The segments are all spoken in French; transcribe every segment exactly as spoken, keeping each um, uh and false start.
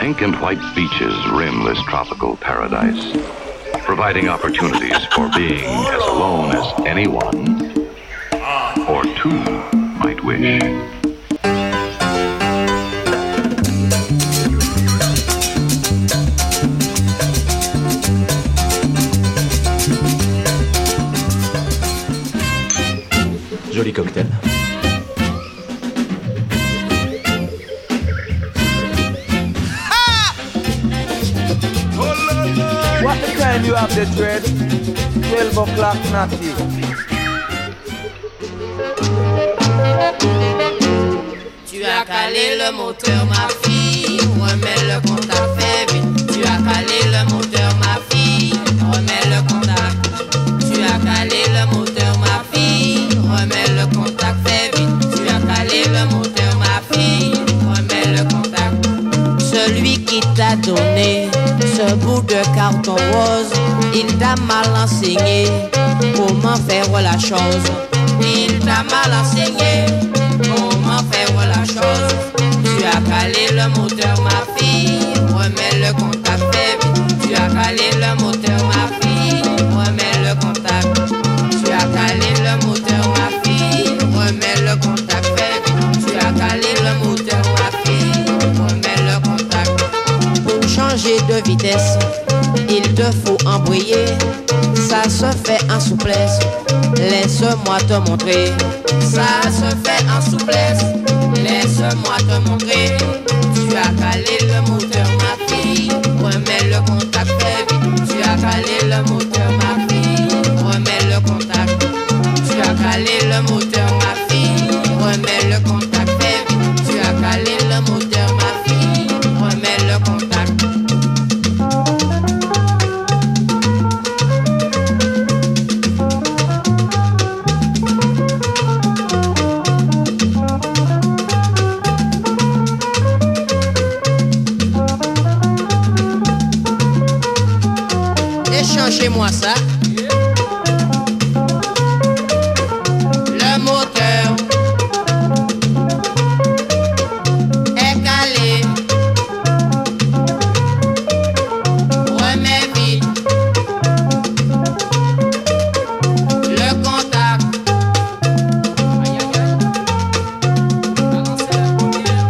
Pink and white beaches rim this tropical paradise, providing opportunities for being as alone as anyone or two might wish. Joli cocktail. What the time you have the dread? twelve o'clock natty. Tu as calé le moteur, ma fille. Remets le contact, fais vite. Tu as calé le moteur, ma fille. Remets le contact. Tu as calé le moteur, ma fille. Remets le contact, fais vite. Tu as calé le moteur, ma fille. Remets le contact. Celui qui t'a donné ce bout de carton rose, il t'a mal enseigné comment faire la chose. Il t'a mal enseigné comment faire la chose. Tu as calé le moteur, ma fille. Remets le contact, fais vite. Tu as calé le moteur, ma fille. Remets le contact. Tu as calé le moteur, ma fille. Remets le contact, fais vite. Tu as calé le moteur, ma fille. Remets le contact. Pour changer de vitesse, il te faut embrayer. Ça se fait en souplesse. Laisse-moi te montrer. Ça se fait en souplesse. Laisse-moi te montrer. Tu as calé le moteur, ma fille. Remets le contact, fais vite. Tu as calé le moteur, ma fille. Remets le contact. Tu as calé le moteur, ma fille. Remets le contact, fais vite. Tu as calé le moteur, ma fille. Remets le contact. Échangez-moi ça. Le moteur est calé. Remets vite le contact. Aïe aïe aïe. Balancez la première.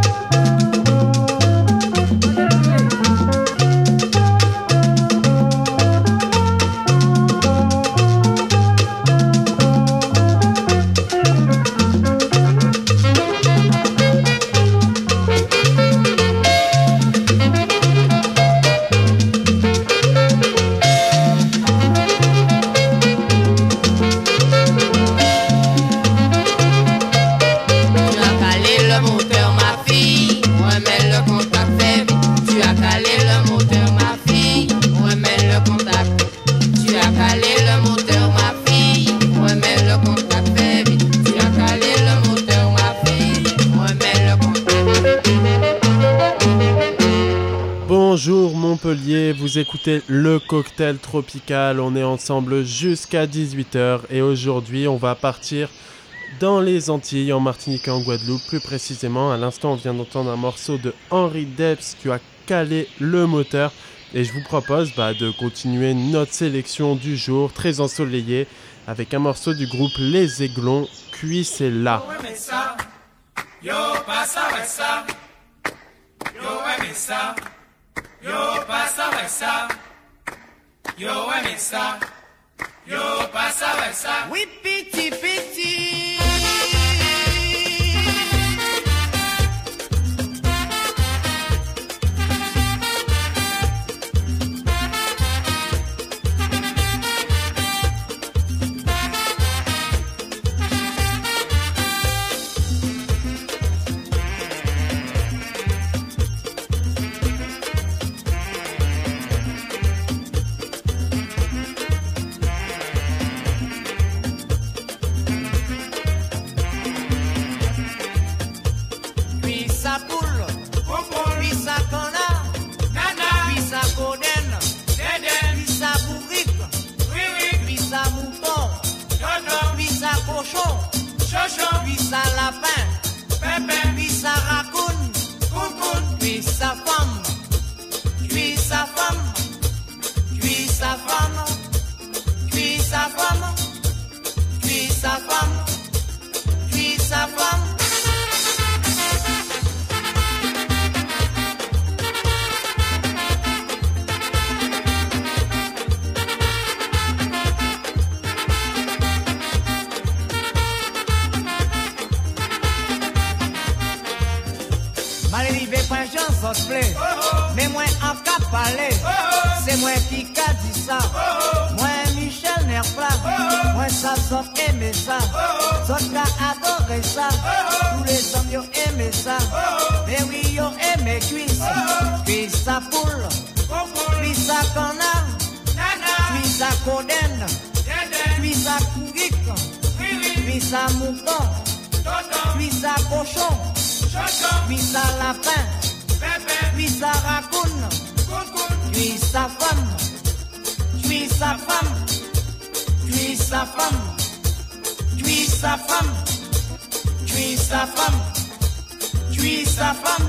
Bonjour Montpellier, vous écoutez le cocktail tropical, on est ensemble jusqu'à dix-huit heures et aujourd'hui on va partir dans les Antilles, en Martinique et en Guadeloupe. Plus précisément, à l'instant on vient d'entendre un morceau de Henri Debs qui a calé le moteur et je vous propose bah, de continuer notre sélection du jour très ensoleillée avec un morceau du groupe Les Aiglons, Cuisse et là. Yo pasa versa, yo emisa, yo pasa versa, yo emisa, yo pasa versa. Oui, piti, piti. zot ple, mais moi en cap parler, c'est moi qui a dit ça. Moi Michel Nerpla, moi ça zot aimé ça, zot a adoré ça, tous les hommes yo aimé ça, mais oui yo aimé cuisse, cuisse à poule, cuisse à canard, cuisse à coden, cuisse à courik, cuisse à mouton, cuisse à cochon, cuisse à lapin, cuisse à raccoon, cuisse à femme, cuisse à femme, cuisse à femme, cuisse à femme, cuisse à femme, cuisse à femme.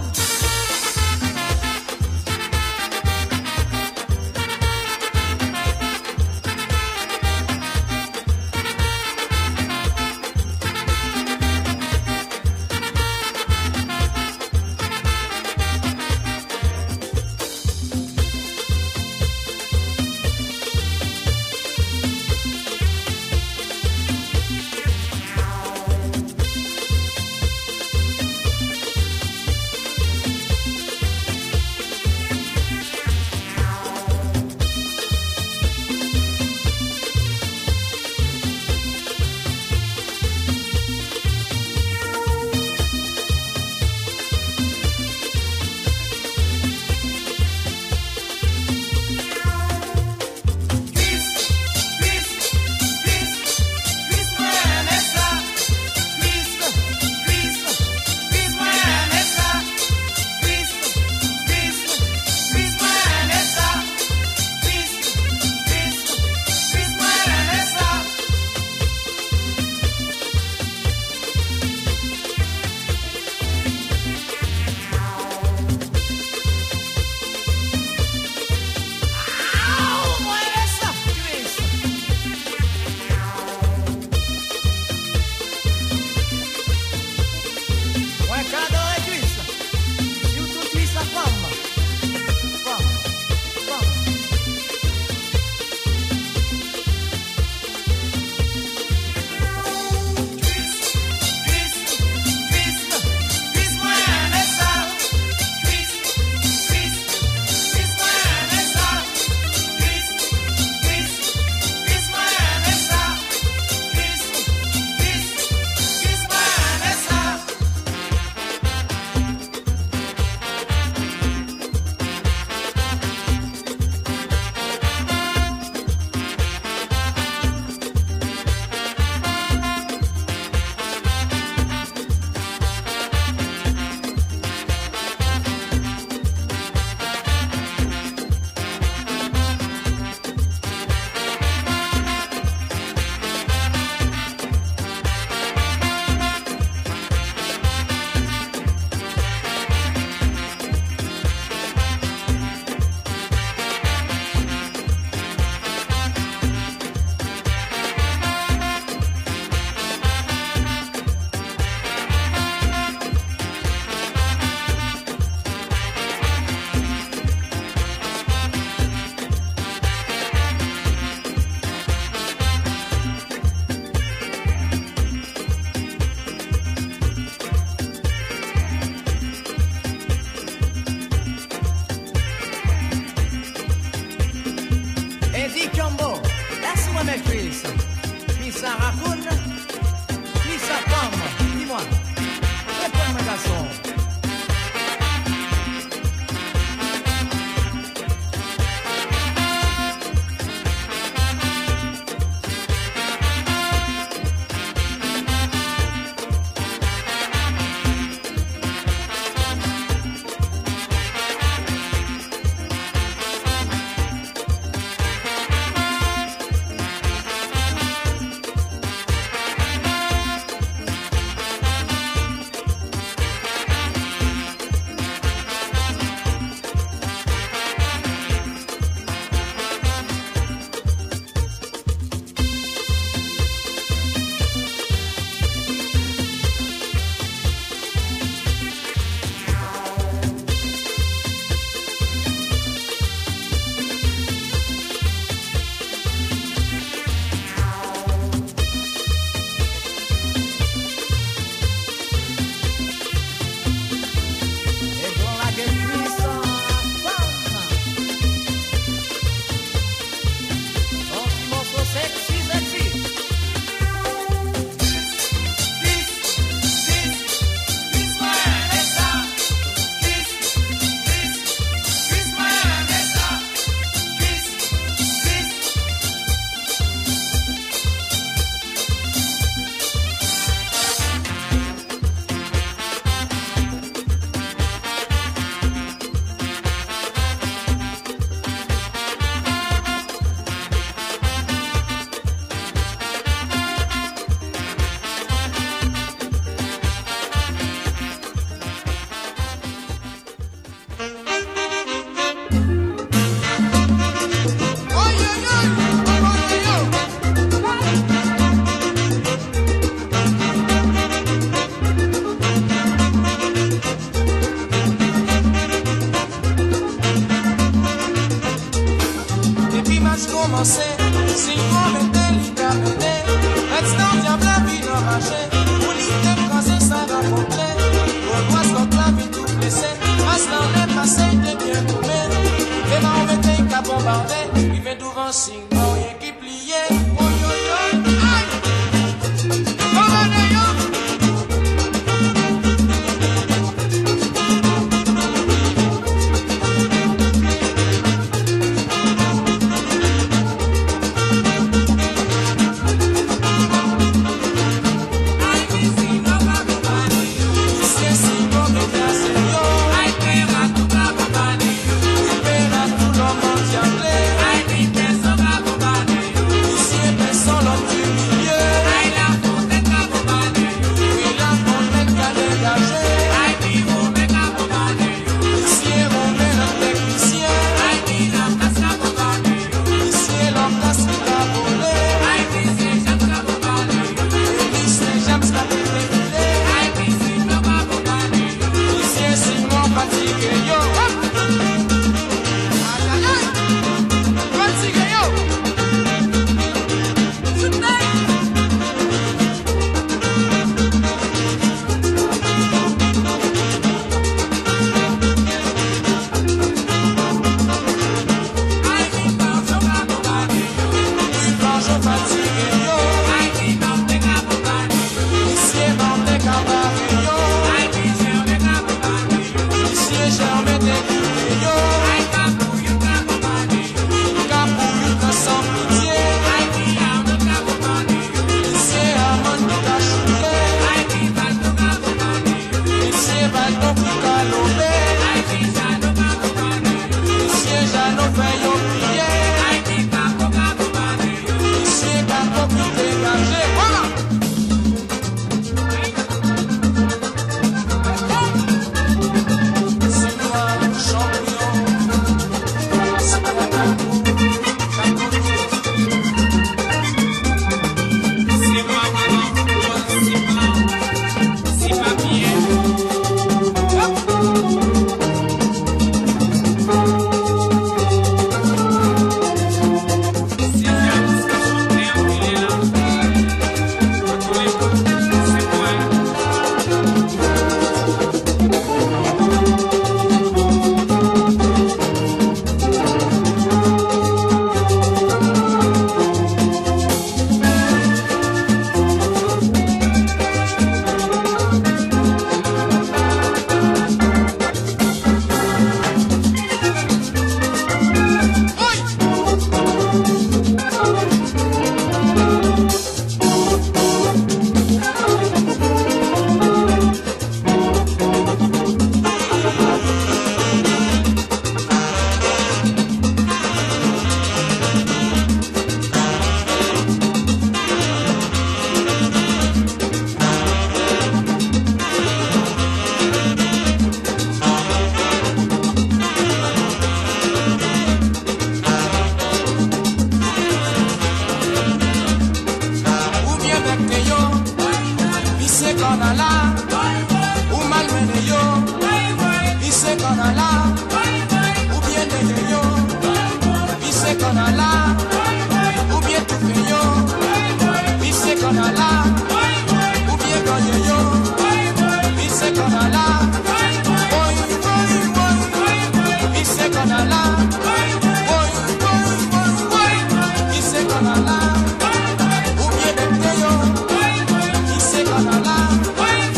Why?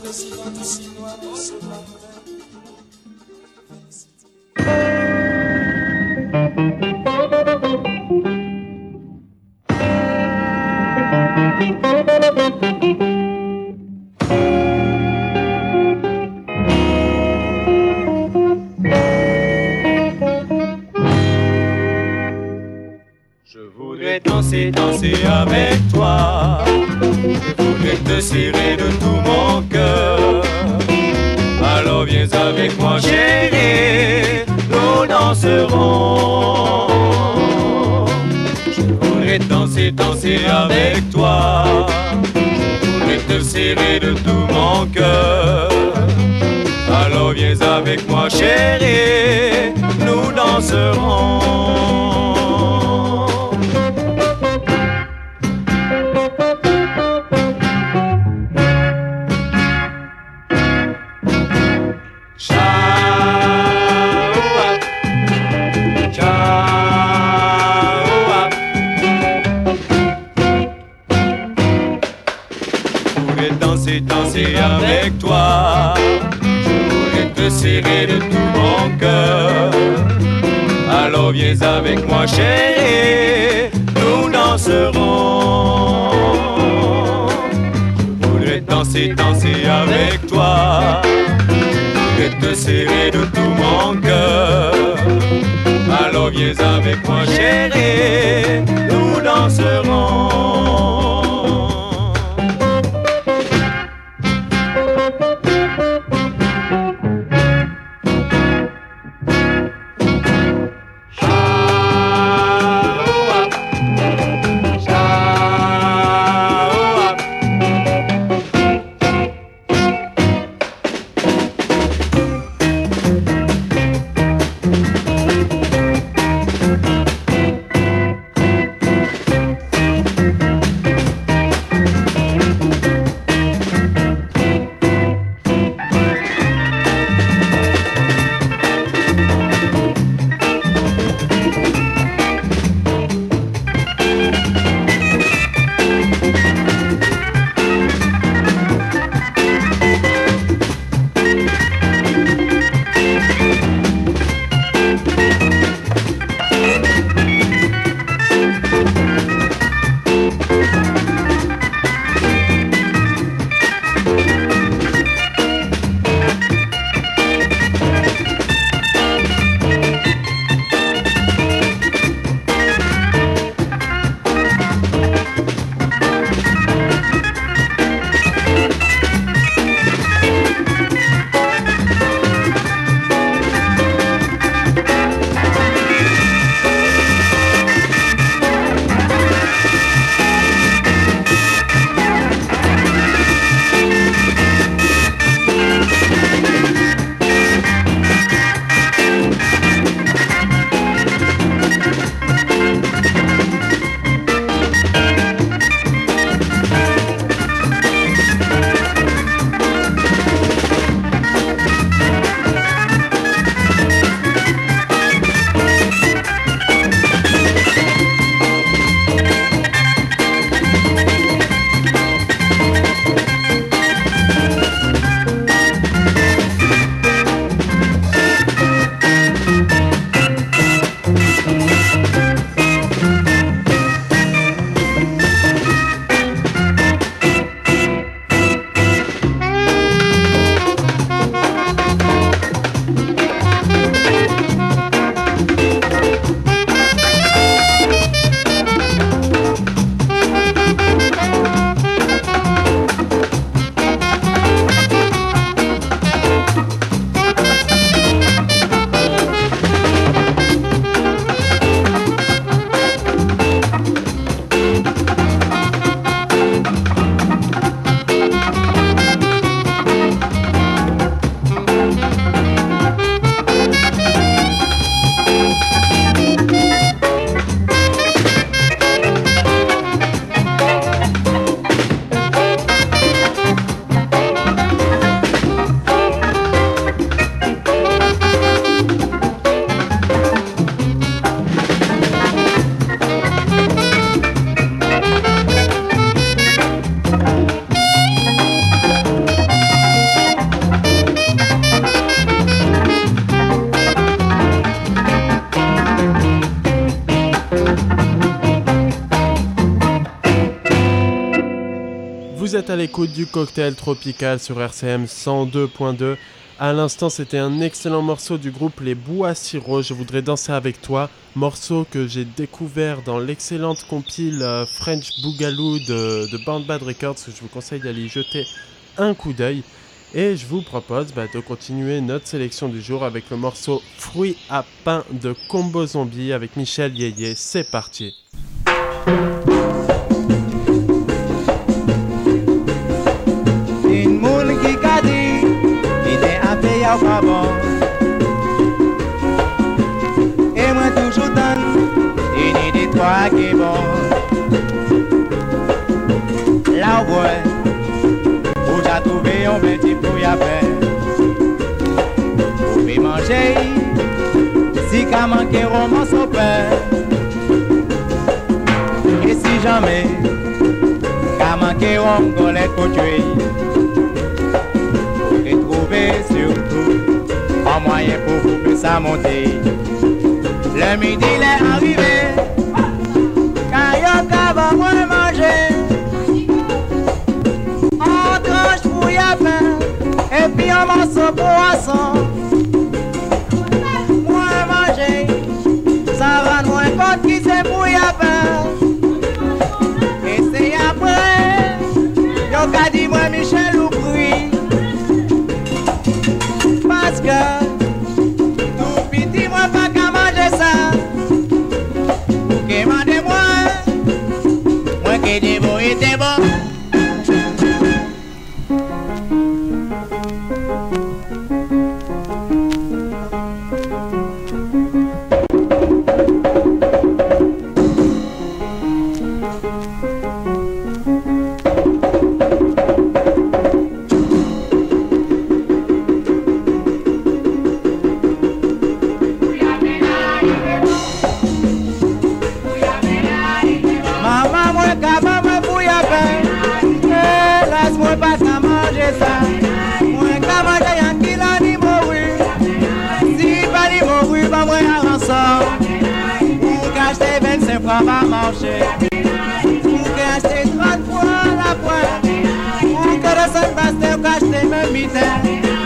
président du Chinois, monsieur Macron. Je voudrais danser, danser avec toi. Je voudrais te serrer de tout mon cœur. Alors viens avec moi chérie, nous danserons. Je voudrais danser, danser avec toi. Je voudrais te serrer de tout mon cœur. Alors viens avec moi chérie, nous danserons. Danser avec toi, je voudrais te serrer de tout mon cœur. Alors viens avec moi chérie, nous danserons. Je voudrais danser, danser avec toi, je voudrais te serrer de tout mon cœur. Alors viens avec moi chérie, nous danserons. êtes à l'écoute du Cocktail Tropical sur R C M cent deux point deux. À l'instant, c'était un excellent morceau du groupe Les Bois Sirop, Je voudrais danser avec toi, morceau que j'ai découvert dans l'excellente compile euh, French Boogaloo de, de Band Bad Records, que je vous conseille d'aller y jeter un coup d'œil. Et je vous propose bah, de continuer notre sélection du jour avec le morceau Fruits à pain de Combo Zombie avec Michel Yeye. C'est parti. Une moule qui a dit, il était un pays au carbone. Et moi toujours donne une idée de toi qui est bon. Là où où j'ai trouvé un petit pouille à faire. Vous pouvez manger, si qu'a manqué un morceau de pain. Et si jamais qu'a manqué un golette pour tuer, vous pouvez trouver surtout un moyen pour vous que ça monte. Le midi est arrivé, quand y'a qu'à va moins manger. On tranche pour y a pain, et puis un morceau poisson. Moins manger, ça rend moins compte qui c'est pour y a pain. Et c'est après, y'a qu'à dit moi Michel ou prie. Parce que tout petit moi pas qu'à manger ça. Vous qui mandez moi, moi qui dis vous était bon. On va marcher, pour acheter trente fois la pointe, pour que le sol passe, pour acheter même mitaine.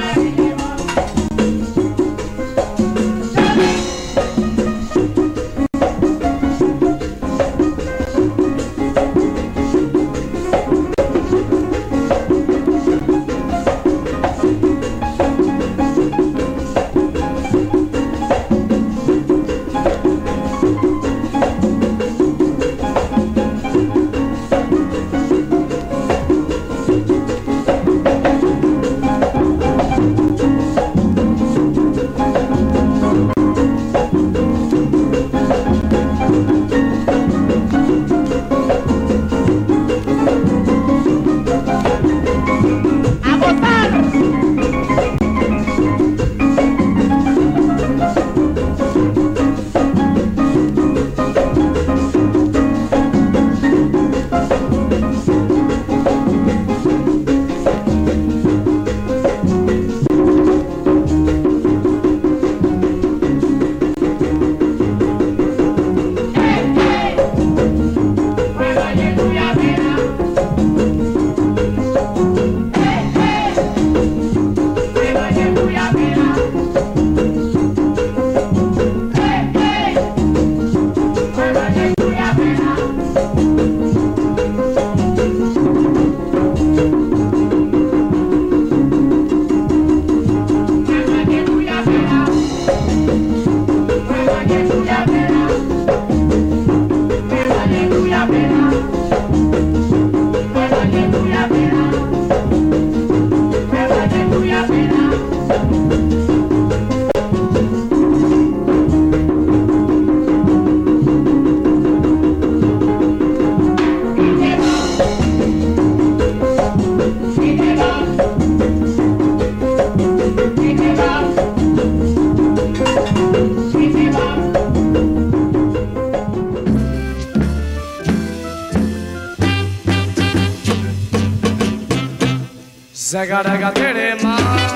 Segadagatélema,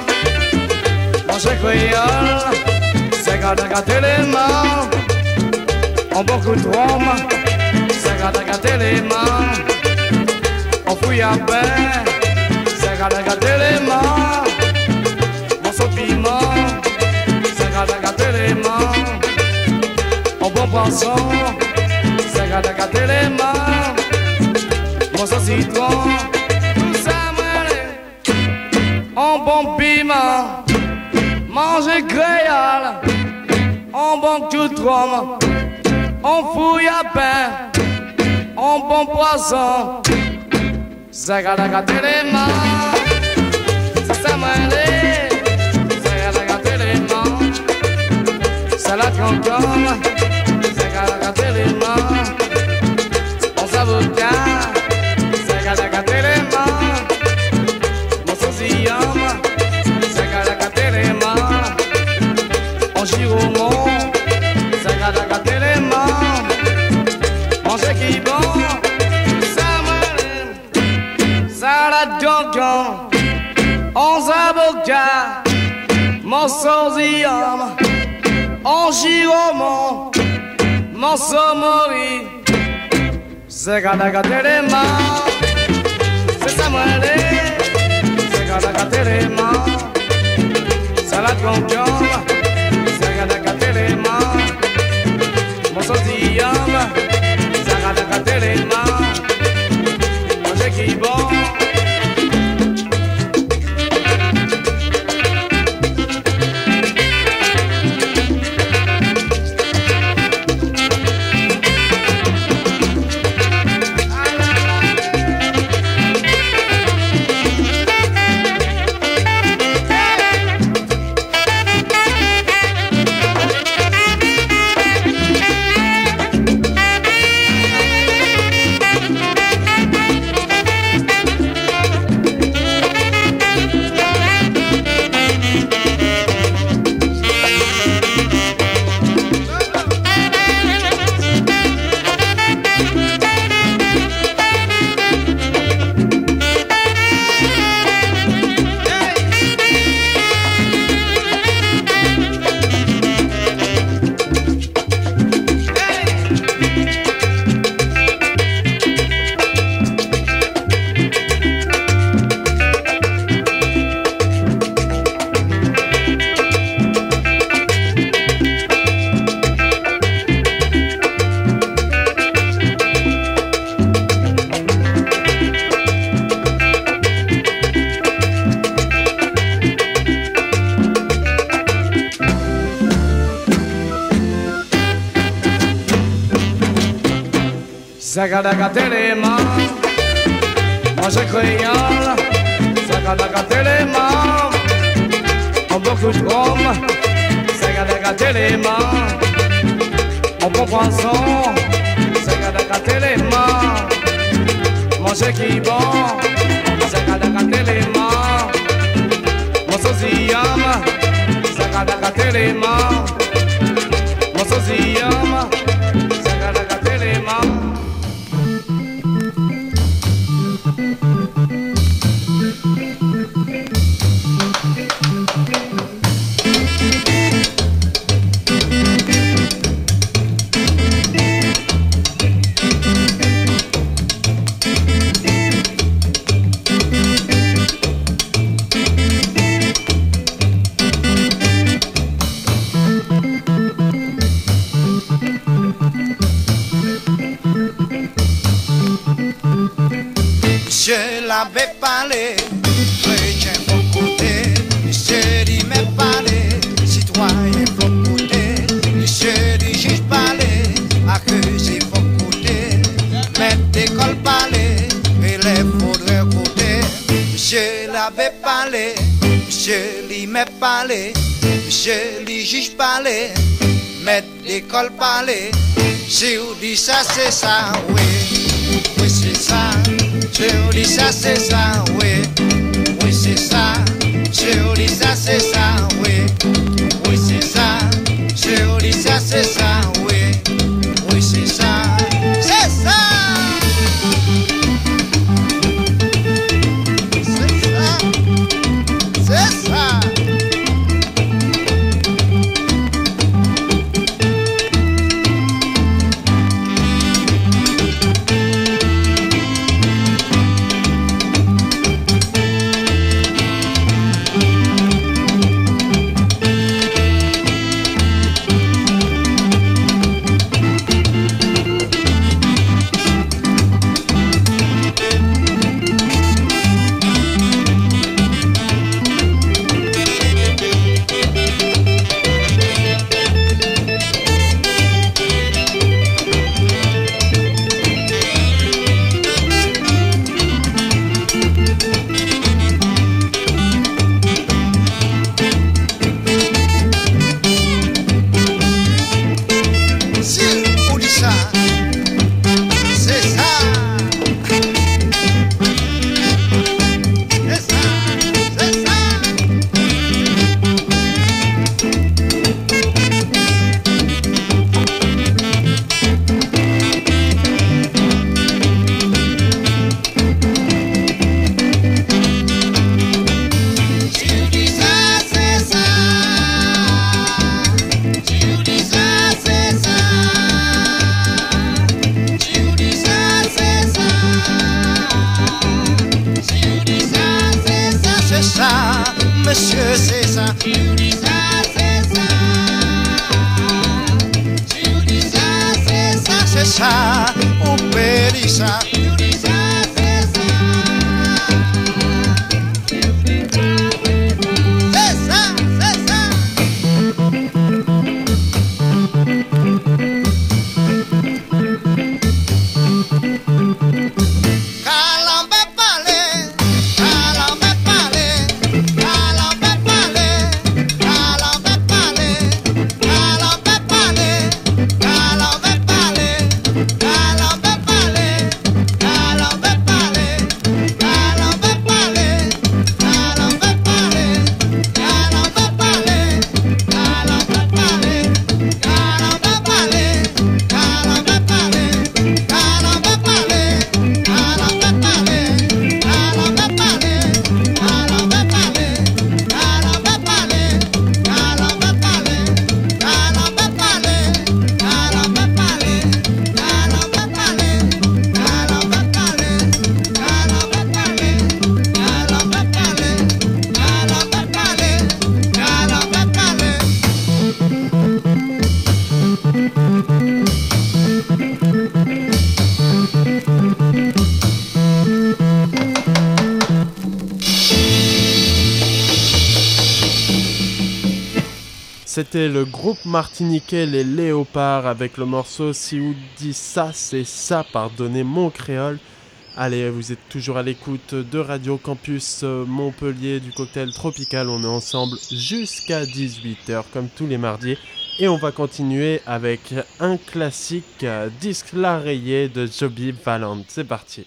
manger créole. Segadagatélema, on beaucoup de rhum. Segadagatélema, on mon fouille à pain, c'est gâté gâté les mains, mon saut piment, c'est gâté gâté les mains, mon bon poisson, c'est gâté gâté les mains, mon saut citron, tout ça mêlé, en bon piment, manger créole, en bon tout rhum, en fouille à pain, en bon poisson. C'est gâté gâté les mains, c'est ça mêlé, c'est gâté gâté les mains, c'est la concombre, c'est gâté gâté les mains, mon savocat, c'est gâté gâté les mains, mon saucillon, c'est gâté gâté les mains, mon giromon, c'est gâté gâté les mains, mon qui bon. Salade cancan, onze avocats, mon saucillon, en giromon, mon somori. C'est gâté gâté les mains, c'est ça mêlé, c'est gâté gâté les mains. Salade cancan, c'est gâté gâté les mains, mon saucillon, c'est gâté gâté les mains. Manger qui bon. Ça gâte gâté les mains, manger créole, ça gâte gâté les mains, en beaucoup de rhum, ça gâte gâté les mains, en bon poisson, ça gâte gâté les mains, manger qui bon, ça gâte gâté les mains, mon saucillon, ça gâte gâté les mains, mon saucillon, ça gâte gâté les mains. Je l'avais parlé, chrétien faut côté, je dis mais parler, citoyen faut côté, je dis juge parler, à que j'ai faut côté, maître d'école parler, élève faudrait côté, je l'avais parlé, je dis mais parler, je dis juge parler, maître d'école parler, si vous dit ça c'est ça, oui, oui c'est ça. Je dis ça c'est ça, oui, oui c'est ça. Je dis ça c'est ça, oui, oui c'est ça. Je dis ça c'est ça, oui, oui c'est ça, c'est ça. C'est ça, c'est ça. monsieur, c'est ça. Si vous dites ça, c'est ça. Si vous dites ça, c'est ça, c'est ça. On peut dire ça. Si vous dites ça, c'est ça. C'est ça, c'est ça. C'était le groupe martiniquais Les Léopards avec le morceau Si vous dit ça, c'est ça, pardonnez mon créole. Allez, vous êtes toujours à l'écoute de Radio Campus Montpellier du Cocktail Tropical. On est ensemble jusqu'à dix-huit heures comme tous les mardis. Et on va continuer avec un classique disque La Rayée de Joby Valand. C'est parti.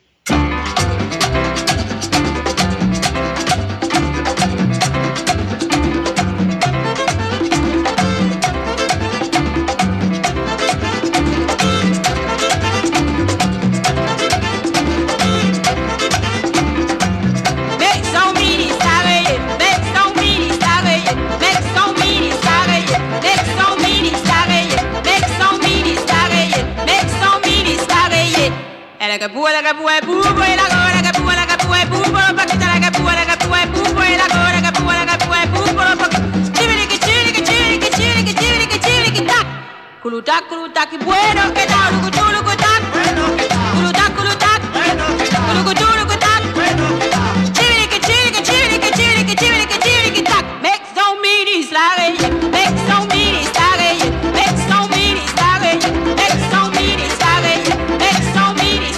La capua, la capua, pupo, la gora, la capua, la capua, pupo, la paquita, la capua, la capua, pupo, la gora, la capua, la capua, pupo, la paquita. Chiriqui, chiriqui, chiriqui, chiriqui, chiriqui, chiriqui, tac. Culutac, culutac, bueno, que tal, lucutu, lucutac. Bueno, que tal. Culutac, culutac. Bueno, que tal. Lucutu, lucutac. Bueno, que tal. Chiriqui, chiriqui, chiriqui, chiriqui, chiriqui, chiriqui, tac. Make some minis, la reye. Make some minis, la reye. Make some minis, la reye. Make some minis, la reye. Make some minis.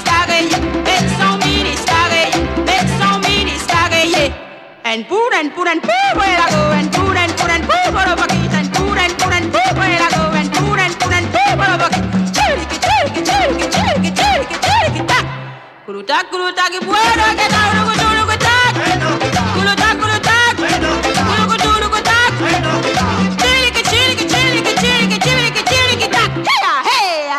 And put and put and put where I go and put and put and put for a bucket and put and put and put where I go and put and put and put for a bucket. Chiriqui, chiriqui, chiriqui, chiriqui, chiriqui, chiriqui, tac. Culutac, culutac, y bueno que tal, lucutu, lucutac. Culutac, culutac, lucutu, lucutac. Chiriqui, chiriqui, chiriqui, chiriqui, chiriqui, chiriqui, tac. Hey-ya, hey-ya.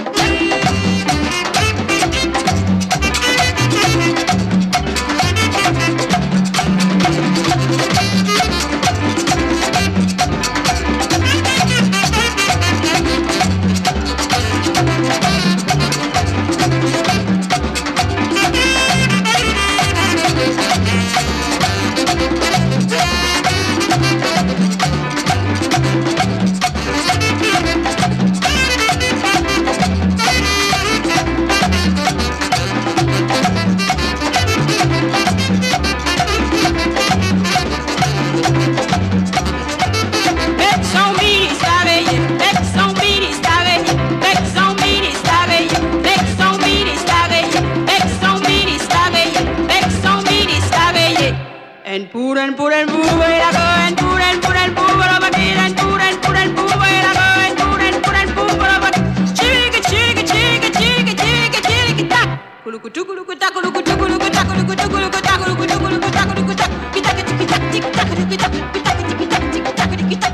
And put and put and put where I go and put and put and put for a bucket and put and put and put where I go and put and put and put for a bucket. Chiriqui, chiriqui, chiriqui, chiriqui, chiriqui, chiriqui, tac. Culucutu, culucuta, culucutu, culucuta, culucutu, culucuta, culucutu, culucuta, culucuta, kita, kita, kita, kita, kita, kita, kita, kita, kita, kita, kita,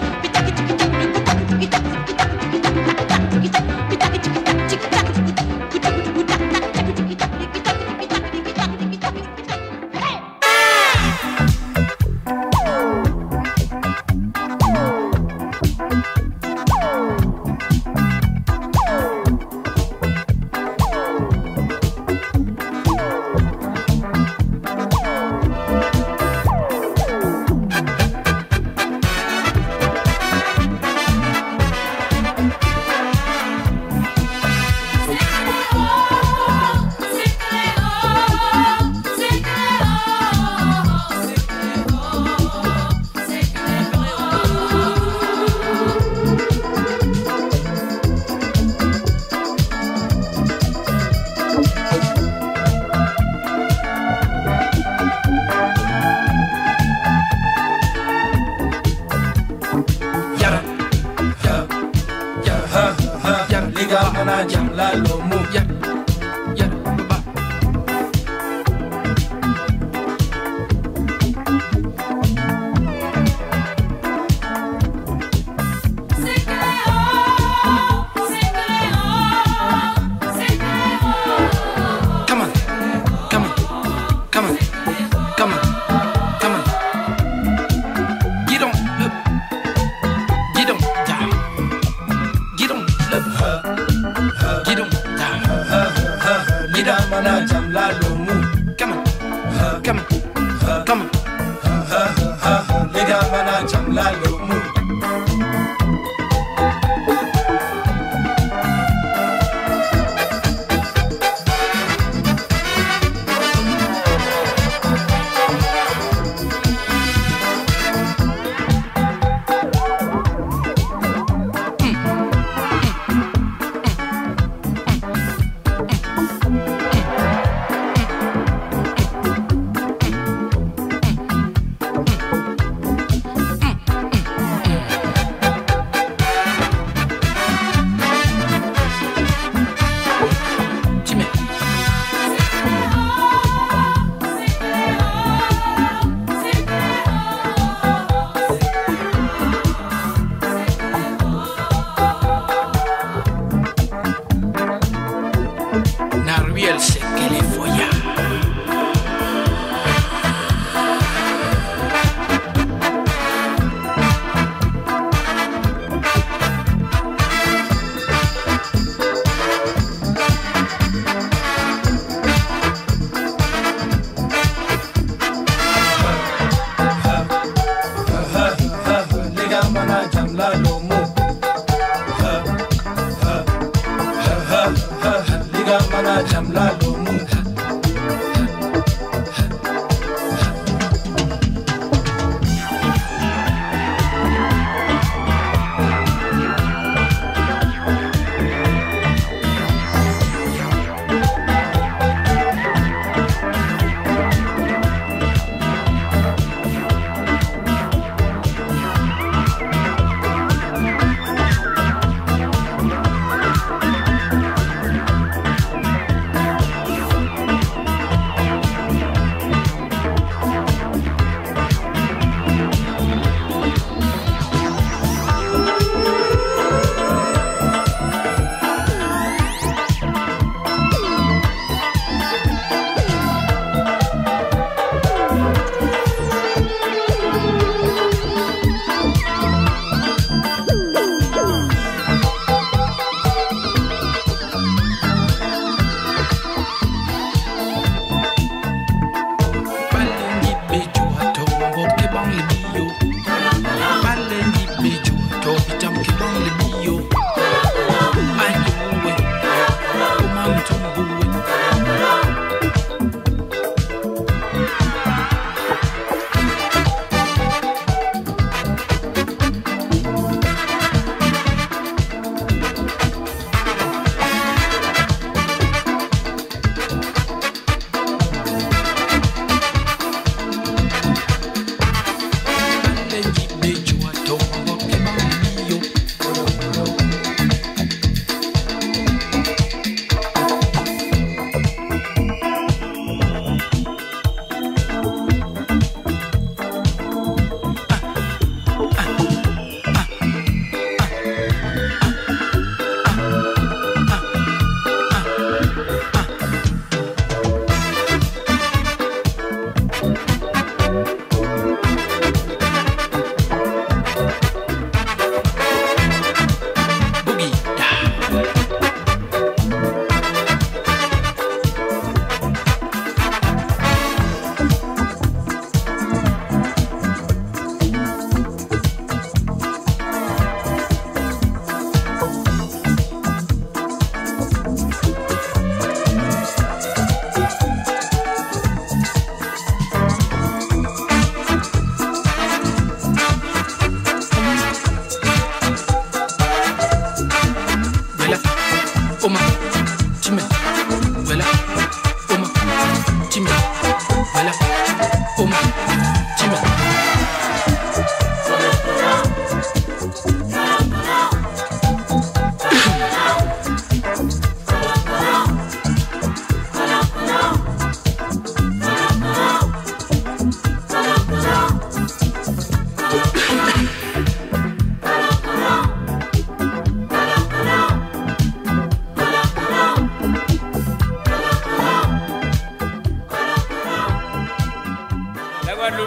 mana jam la lomu ya ya ba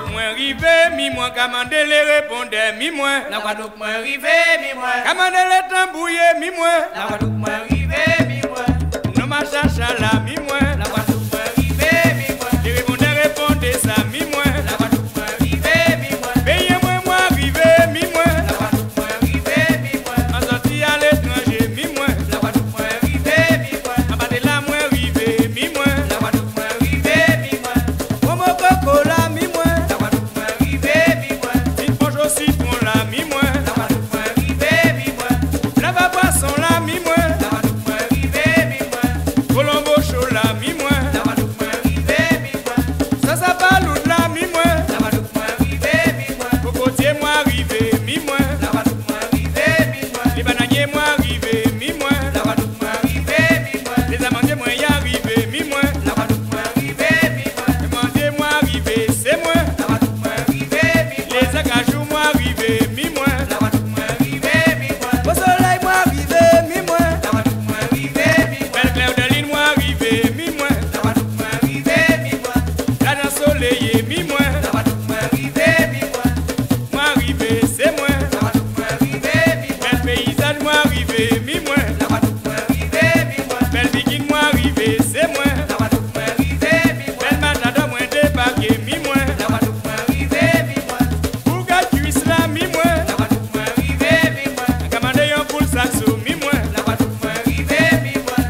moins rivé, mi moins commandé les répondait, mi moins. La Guadeloupe moins rivé, mi moins. Commandé les tambouillés, mi moins. La Guadeloupe moins rivé, mi moins. Non ma chacha là, mi moins. La Guadeloupe moins rivé, mi moins. Les répondait, répondait ça, mi moins. La Guadeloupe moins rivé, mi moins. Payez moi, moi rivé, mi moins. La Guadeloupe moins rivé, mi moins. En sortie à l'étranger, mi moins. La Guadeloupe moins rivé, mi moins. En bas de la moins rivé, mi moins. La Guadeloupe moins rivé, mi moins. Momo coco là, mi moins. La Guadeloupe moins rivé, mi moins. Une poche au citron là, mi moins. La Guadeloupe moins rivé, mi moins. La va poisson là, mi moins. La Guadeloupe moins rivé, mi moins. Colombo chaud là, mi moins. La Guadeloupe moins rivé, mi moins. Ça ça baloute là, mi moins. La Guadeloupe moins rivé, mi moins. Cocotier moi arrivé, mi moins. La Guadeloupe moins rivé, mi moins. Les bananiers moi arrivé, mi moins. La Guadeloupe moins rivé, mi moins. Les amandiers moi y arrivé, mi moins. La Guadeloupe moins rivé, mi moins. Les amandiers moi arrivé, c'est moins. La Guadeloupe moins rivé, mi moins. Les acajou moi arrivé, mi moins. La Guadeloupe moins rivé, mi moins. Au soleil moi arrivé, mi moins. La Guadeloupe moins rivé, mi moins. Belle clair de lune moi arrivé, mi moins. La Guadeloupe moins rivé, mi moins. La dans soleil, mi moins. La Guadeloupe moins rivé, mi moins. Moi arrivé, c'est moins. La Guadeloupe moins rivé, mi moins. Belle paysane moi arrivé, mi moins. La Guadeloupe moins rivé, mi moins. Belle bikini moi arrivé, c'est moins. La Guadeloupe moins rivé, mi moins. Belle matador moi débarqué, mi moins. La Guadeloupe moins rivé, mi moins. Bouga cuisse là, mi moins. La Guadeloupe moins rivé, mi moins. Commandé un poule saxo, mi moins. La Guadeloupe moins rivé, mi moins.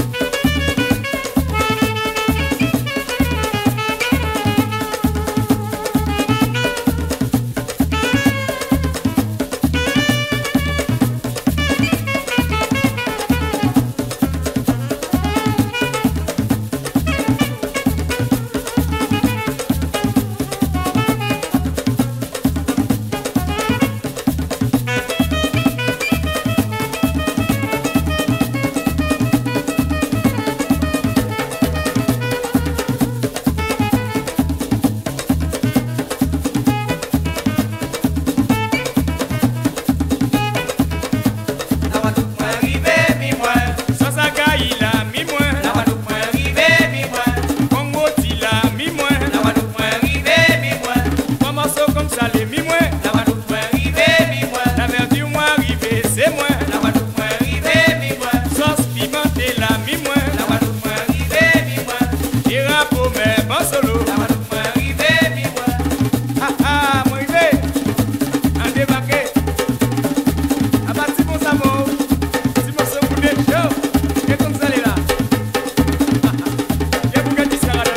La Guadeloupe moins rivé, mi moins. Sansagaï là, mi moins. La Guadeloupe moins rivé, mi moins. Congo ti là, mi moins. La Guadeloupe moins rivé, mi moins. Un morceau comme ça, les mi moins. La Guadeloupe moins rivé, mi moins. La verdure moi arrivé, c'est moins. La Guadeloupe moins rivé, mi moins. Sauce pimentée là, mi moins. La Guadeloupe moins rivé, mi moins. Et rapport mais bon solo. La Guadeloupe moins rivé, mi moins. Ah ah, moi arrivé. En débarqué. Ah bah si bon savon. Si bon savon pour des shows. Et comme ça les là. Ah ah. Et vous gardez ça là.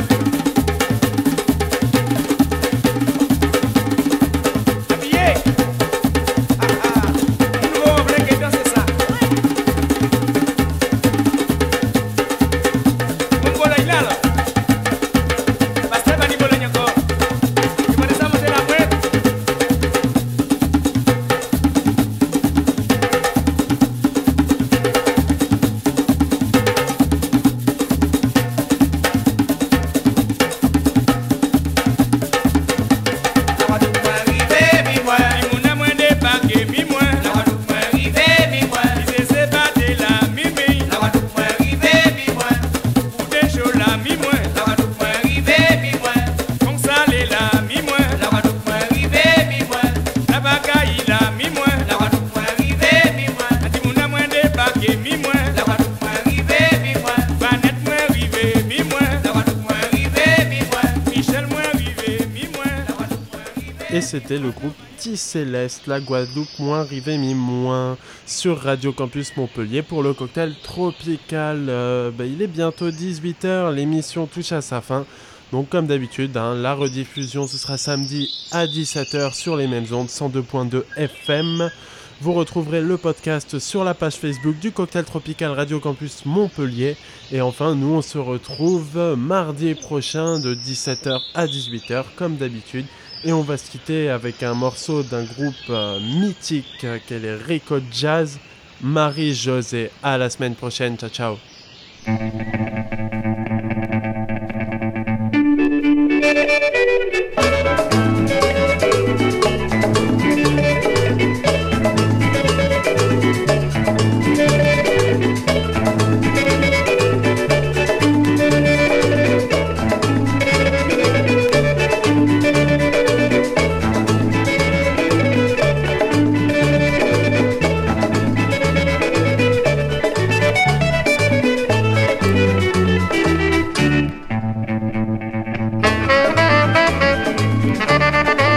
Habillé. Ah ah. Nous on va que danser ça. Mon bola il là là. Basta bani bola nyako. Tu vas descendre de la boîte. La Guadeloupe moins rivé, mi moins. Limona moins débarqué, mi moins. La Guadeloupe moins rivé, mi moins. Ils se battent là, mi mi. La Guadeloupe moins rivé, mi moins. Pour des shows là, mi moins. La Guadeloupe moins rivé, mi moins. Comme ça les là, mi moins. La Guadeloupe moins rivé, mi moins. La bagaille là, mi moins. La Guadeloupe moins rivé, mi moins. Limona moins débarqué, mi moins. La Guadeloupe moins rivé, mi moins. Vanette moins rivé, mi moins. La Guadeloupe moins rivé, mi moins. Michel moins rivé, mi moins. La Guadeloupe moins rivé. Et c'était le groupe T-Céleste, la Guadeloupe moins rivé mi moins sur Radio Campus Montpellier pour le cocktail tropical. Euh, bah, il est bientôt dix-huit heures, l'émission touche à sa fin. Donc comme d'habitude, hein, la rediffusion ce sera samedi à dix-sept heures sur les mêmes ondes, cent deux point deux F M. Vous retrouverez le podcast sur la page Facebook du Cocktail Tropical Radio Campus Montpellier. Et enfin, nous on se retrouve mardi prochain de dix-sept heures à dix-huit heures comme d'habitude. Et on va se quitter avec un morceau d'un groupe euh, mythique euh, qu'est les Rico Jazz, Marie-Josée. À la semaine prochaine, ciao ciao.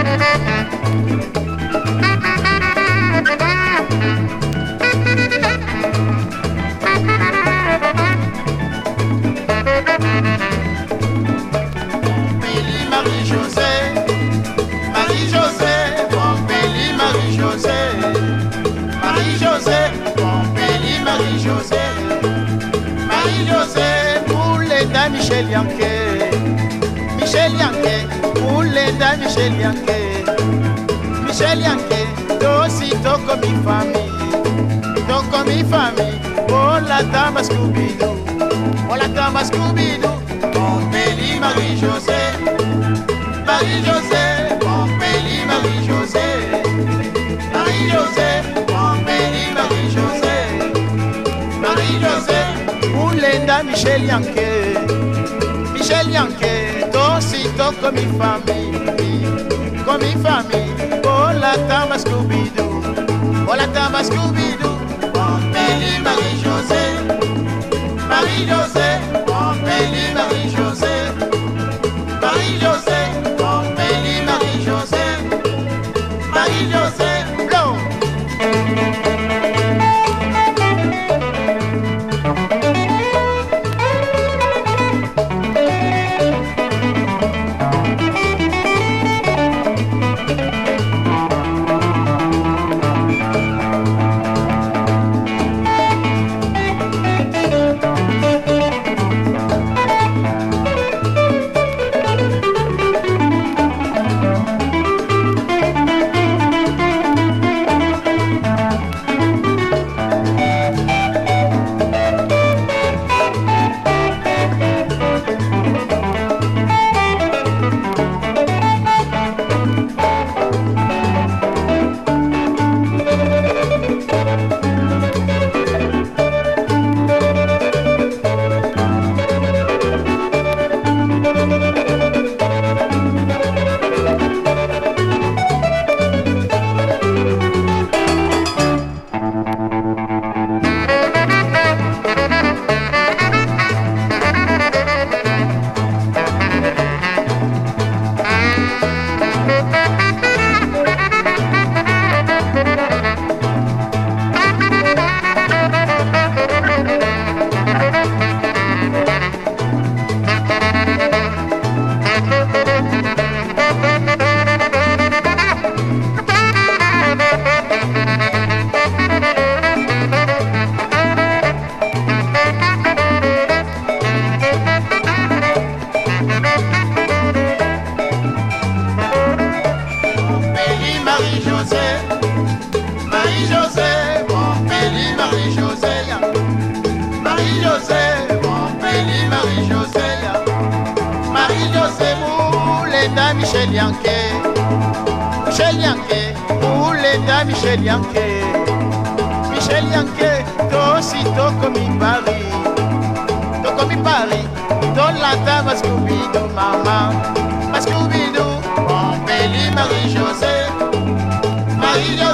Michel Yanké, Michel Yanké, Oulenda Michel Yanké, Michel Yanké, aussi toko mi famille, toko mi famille, oh la dame Scooby-Doo, oh la dame Scooby-Doo, mon Béli Marie-José, Marie-José, mon Béli Marie-José, Marie-José, mon Béli Marie-José, Marie-José, Oulenda Michel Yanké. Michel Yanké, tosito con mi famille, con mi famille, oh la dame Scooby-Doo, oh la dame Scooby-Doo, mon Béli Marie-José, Marie-José, mon Béli Marie-José, Marie-José, mon Béli Marie-José, Marie-José, blow. Michel Yanké, Michel Yanké, Oulenda Michel Yanké, Michel Yanké, tosi toko mi Paris, toko mi Paris, dans la table Scooby-Doo, maman, Scooby-Doo, mon Béli Marie-José, Marie-José.